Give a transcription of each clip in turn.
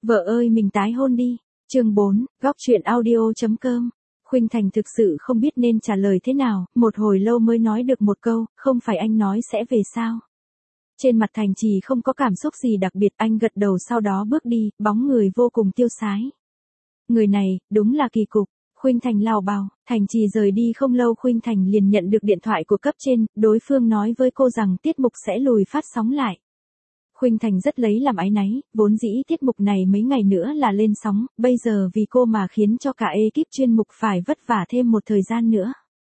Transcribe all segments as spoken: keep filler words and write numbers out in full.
Vợ ơi mình tái hôn đi. Chương bốn, góc truyện audio chấm com. Khuynh Thành thực sự không biết nên trả lời thế nào, một hồi lâu mới nói được một câu, không phải anh nói sẽ về sao. Trên mặt Thành Trì không có cảm xúc gì đặc biệt, anh gật đầu sau đó bước đi, bóng người vô cùng tiêu sái. Người này, đúng là kỳ cục. Khuynh Thành lào bào, Thành Trì rời đi không lâu Khuynh Thành liền nhận được điện thoại của cấp trên, đối phương nói với cô rằng tiết mục sẽ lùi phát sóng lại. Khuynh Thành rất lấy làm áy náy, vốn dĩ tiết mục này mấy ngày nữa là lên sóng, bây giờ vì cô mà khiến cho cả ekip chuyên mục phải vất vả thêm một thời gian nữa.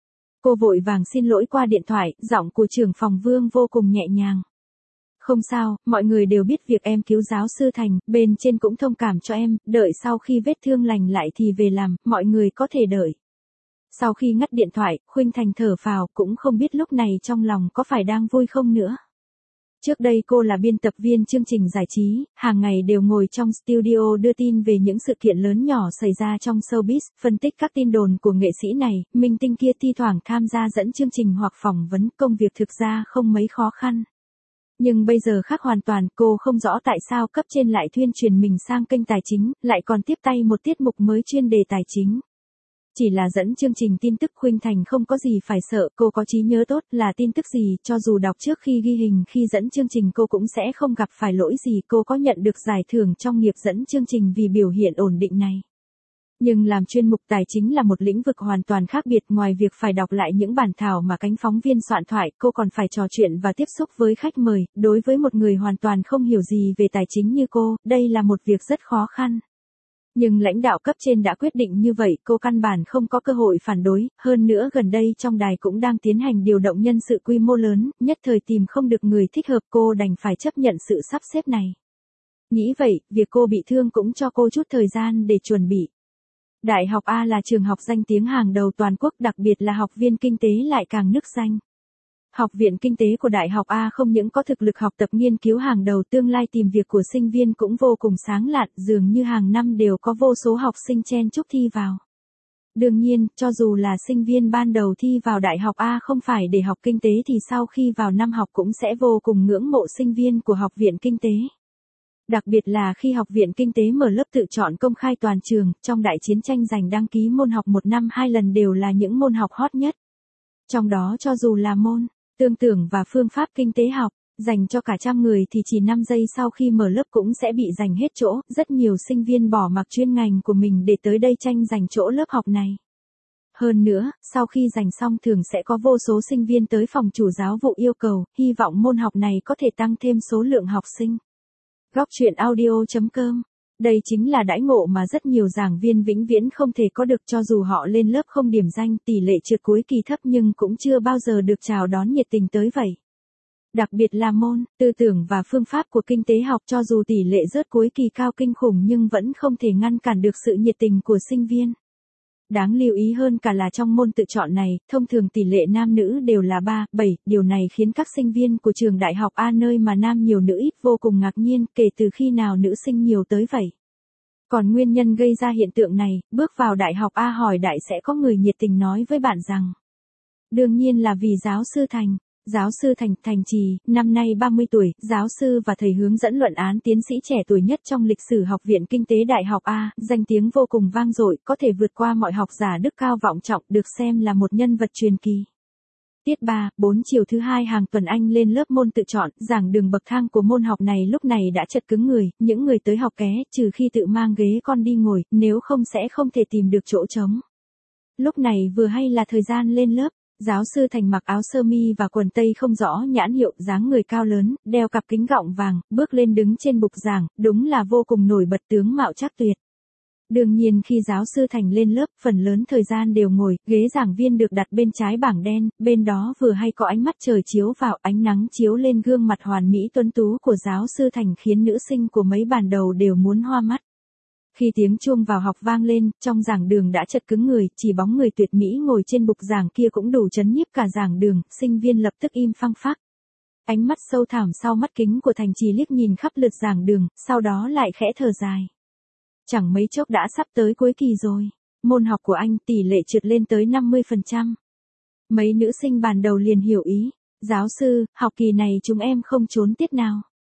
Cô vội vàng xin lỗi qua điện thoại, giọng của trưởng phòng Vương vô cùng nhẹ nhàng. Không sao, mọi người đều biết việc em cứu giáo sư Thành, bên trên cũng thông cảm cho em, đợi sau khi vết thương lành lại thì về làm, mọi người có thể đợi. Sau khi ngắt điện thoại, Khuynh Thành thở phào, cũng không biết lúc này trong lòng có phải đang vui không nữa. Trước đây cô là biên tập viên chương trình giải trí, hàng ngày đều ngồi trong studio đưa tin về những sự kiện lớn nhỏ xảy ra trong showbiz, phân tích các tin đồn của nghệ sĩ này, minh tinh kia, thi thoảng tham gia dẫn chương trình hoặc phỏng vấn, công việc thực ra không mấy khó khăn. Nhưng bây giờ khác hoàn toàn, cô không rõ tại sao cấp trên lại thuyên truyền mình sang kênh tài chính, lại còn tiếp tay một tiết mục mới chuyên đề tài chính. Chỉ là dẫn chương trình tin tức, Khuynh Thành không có gì phải sợ, cô có trí nhớ tốt, là tin tức gì, cho dù đọc trước khi ghi hình, khi dẫn chương trình cô cũng sẽ không gặp phải lỗi gì, cô có nhận được giải thưởng trong nghiệp dẫn chương trình vì biểu hiện ổn định này. Nhưng làm chuyên mục tài chính là một lĩnh vực hoàn toàn khác biệt, ngoài việc phải đọc lại những bản thảo mà cánh phóng viên soạn thoại, cô còn phải trò chuyện và tiếp xúc với khách mời, đối với một người hoàn toàn không hiểu gì về tài chính như cô, đây là một việc rất khó khăn. Nhưng lãnh đạo cấp trên đã quyết định như vậy, cô căn bản không có cơ hội phản đối, hơn nữa gần đây trong đài cũng đang tiến hành điều động nhân sự quy mô lớn, nhất thời tìm không được người thích hợp, cô đành phải chấp nhận sự sắp xếp này. Nghĩ vậy, việc cô bị thương cũng cho cô chút thời gian để chuẩn bị. Đại học A là trường học danh tiếng hàng đầu toàn quốc, đặc biệt là học viên kinh tế lại càng nức danh. Học viện Kinh tế của Đại học A không những có thực lực học tập nghiên cứu hàng đầu, tương lai tìm việc của sinh viên cũng vô cùng sáng lạn, dường như hàng năm đều có vô số học sinh chen chúc thi vào. Đương nhiên, cho dù là sinh viên ban đầu thi vào Đại học A không phải để học kinh tế thì sau khi vào năm học cũng sẽ vô cùng ngưỡng mộ sinh viên của Học viện Kinh tế. Đặc biệt là khi Học viện Kinh tế mở lớp tự chọn công khai toàn trường, trong đại chiến tranh giành đăng ký môn học một năm hai lần đều là những môn học hot nhất. Trong đó cho dù là môn Tương tưởng và phương pháp kinh tế học, dành cho cả trăm người thì chỉ năm giây sau khi mở lớp cũng sẽ bị giành hết chỗ, rất nhiều sinh viên bỏ mặc chuyên ngành của mình để tới đây tranh giành chỗ lớp học này. Hơn nữa, sau khi giành xong thường sẽ có vô số sinh viên tới phòng chủ giáo vụ yêu cầu, hy vọng môn học này có thể tăng thêm số lượng học sinh. Góc truyện audio chấm com. Đây chính là đãi ngộ mà rất nhiều giảng viên vĩnh viễn không thể có được, cho dù họ lên lớp không điểm danh, tỷ lệ trượt cuối kỳ thấp nhưng cũng chưa bao giờ được chào đón nhiệt tình tới vậy. Đặc biệt là môn tư tưởng và phương pháp của kinh tế học, cho dù tỷ lệ rớt cuối kỳ cao kinh khủng nhưng vẫn không thể ngăn cản được sự nhiệt tình của sinh viên. Đáng lưu ý hơn cả là trong môn tự chọn này, thông thường tỷ lệ nam nữ đều là ba, bảy, điều này khiến các sinh viên của trường Đại học A nơi mà nam nhiều nữ ít vô cùng ngạc nhiên, kể từ khi nào nữ sinh nhiều tới vậy. Còn nguyên nhân gây ra hiện tượng này, bước vào Đại học A hỏi đại sẽ có người nhiệt tình nói với bạn rằng. Đương nhiên là vì giáo sư Thành. Giáo sư Thành, Thành Trì, năm nay ba mươi tuổi, giáo sư và thầy hướng dẫn luận án tiến sĩ trẻ tuổi nhất trong lịch sử Học viện Kinh tế Đại học A, danh tiếng vô cùng vang dội, có thể vượt qua mọi học giả đức cao vọng trọng, được xem là một nhân vật truyền kỳ. Tiết ba, bốn chiều thứ hai hàng tuần anh lên lớp môn tự chọn, giảng đường bậc thang của môn học này lúc này đã chật cứng người, những người tới học ké, trừ khi tự mang ghế con đi ngồi, nếu không sẽ không thể tìm được chỗ trống. Lúc này vừa hay là thời gian lên lớp. Giáo sư Thành mặc áo sơ mi và quần tây không rõ nhãn hiệu, dáng người cao lớn, đeo cặp kính gọng vàng, bước lên đứng trên bục giảng, đúng là vô cùng nổi bật, tướng mạo trác tuyệt. Đương nhiên khi giáo sư Thành lên lớp, phần lớn thời gian đều ngồi, ghế giảng viên được đặt bên trái bảng đen, bên đó vừa hay có ánh mắt trời chiếu vào, ánh nắng chiếu lên gương mặt hoàn mỹ tuấn tú của giáo sư Thành khiến nữ sinh của mấy bàn đầu đều muốn hoa mắt. Khi tiếng chuông vào học vang lên, trong giảng đường đã chật cứng người, chỉ bóng người tuyệt mỹ ngồi trên bục giảng kia cũng đủ chấn nhiếp cả giảng đường, sinh viên lập tức im phăng phắc. Ánh mắt sâu thẳm sau mắt kính của Thành Trì liếc nhìn khắp lượt giảng đường, sau đó lại khẽ thở dài. Chẳng mấy chốc đã sắp tới cuối kỳ rồi. Môn học của anh tỷ lệ trượt lên tới năm mươi phần trăm. Mấy nữ sinh bàn đầu liền hiểu ý. Giáo sư, học kỳ này chúng em không trốn tiết nào.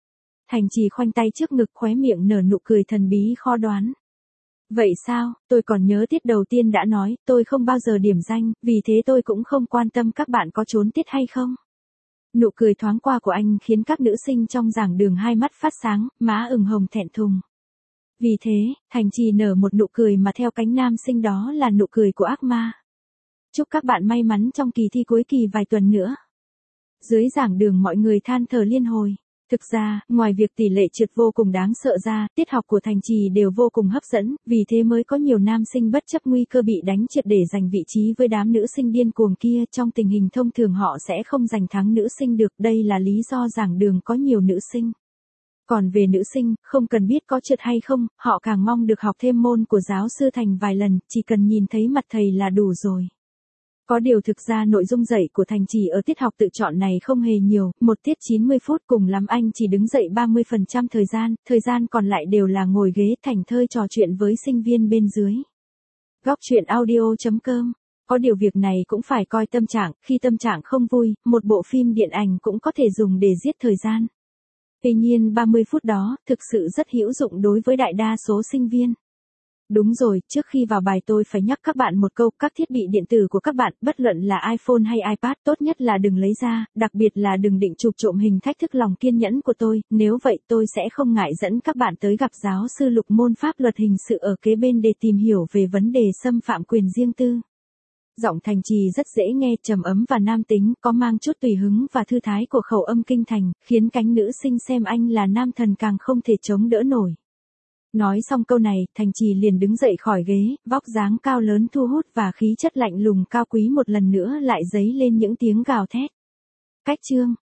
Thành Trì khoanh tay trước ngực khóe miệng nở nụ cười thần bí khó đoán. Vậy sao, tôi còn nhớ tiết đầu tiên đã nói, tôi không bao giờ điểm danh, vì thế tôi cũng không quan tâm các bạn có trốn tiết hay không. Nụ cười thoáng qua của anh khiến các nữ sinh trong giảng đường hai mắt phát sáng, má ửng hồng thẹn thùng. Vì thế, Thành Trì nở một nụ cười mà theo cánh nam sinh đó là nụ cười của ác ma. Chúc các bạn may mắn trong kỳ thi cuối kỳ vài tuần nữa. Dưới giảng đường mọi người than thở liên hồi. Thực ra, ngoài việc tỷ lệ trượt vô cùng đáng sợ ra, tiết học của Thành Trì đều vô cùng hấp dẫn, vì thế mới có nhiều nam sinh bất chấp nguy cơ bị đánh trượt để giành vị trí với đám nữ sinh điên cuồng kia. Trong tình hình thông thường họ sẽ không giành thắng nữ sinh được, đây là lý do giảng đường có nhiều nữ sinh. Còn về nữ sinh, không cần biết có trượt hay không, họ càng mong được học thêm môn của giáo sư Thành vài lần, chỉ cần nhìn thấy mặt thầy là đủ rồi. Có điều thực ra nội dung dạy của Thành Trì ở tiết học tự chọn này không hề nhiều, một tiết chín mươi phút cùng lắm anh chỉ đứng dậy ba mươi phần trăm thời gian, thời gian còn lại đều là ngồi ghế thảnh thơi trò chuyện với sinh viên bên dưới. Góc truyện audio chấm com. Có điều việc này cũng phải coi tâm trạng, khi tâm trạng không vui, một bộ phim điện ảnh cũng có thể dùng để giết thời gian. Tuy nhiên ba mươi phút đó, thực sự rất hữu dụng đối với đại đa số sinh viên. Đúng rồi, trước khi vào bài tôi phải nhắc các bạn một câu, các thiết bị điện tử của các bạn, bất luận là iPhone hay iPad, tốt nhất là đừng lấy ra, đặc biệt là đừng định chụp trộm hình thách thức lòng kiên nhẫn của tôi, nếu vậy tôi sẽ không ngại dẫn các bạn tới gặp giáo sư Lục môn pháp luật hình sự ở kế bên để tìm hiểu về vấn đề xâm phạm quyền riêng tư. Giọng Thành Trì rất dễ nghe, trầm ấm và nam tính, có mang chút tùy hứng và thư thái của khẩu âm kinh thành, khiến cánh nữ sinh xem anh là nam thần càng không thể chống đỡ nổi. Nói xong câu này, Thành Trì liền đứng dậy khỏi ghế, vóc dáng cao lớn thu hút và khí chất lạnh lùng cao quý một lần nữa lại dấy lên những tiếng gào thét. Cách chương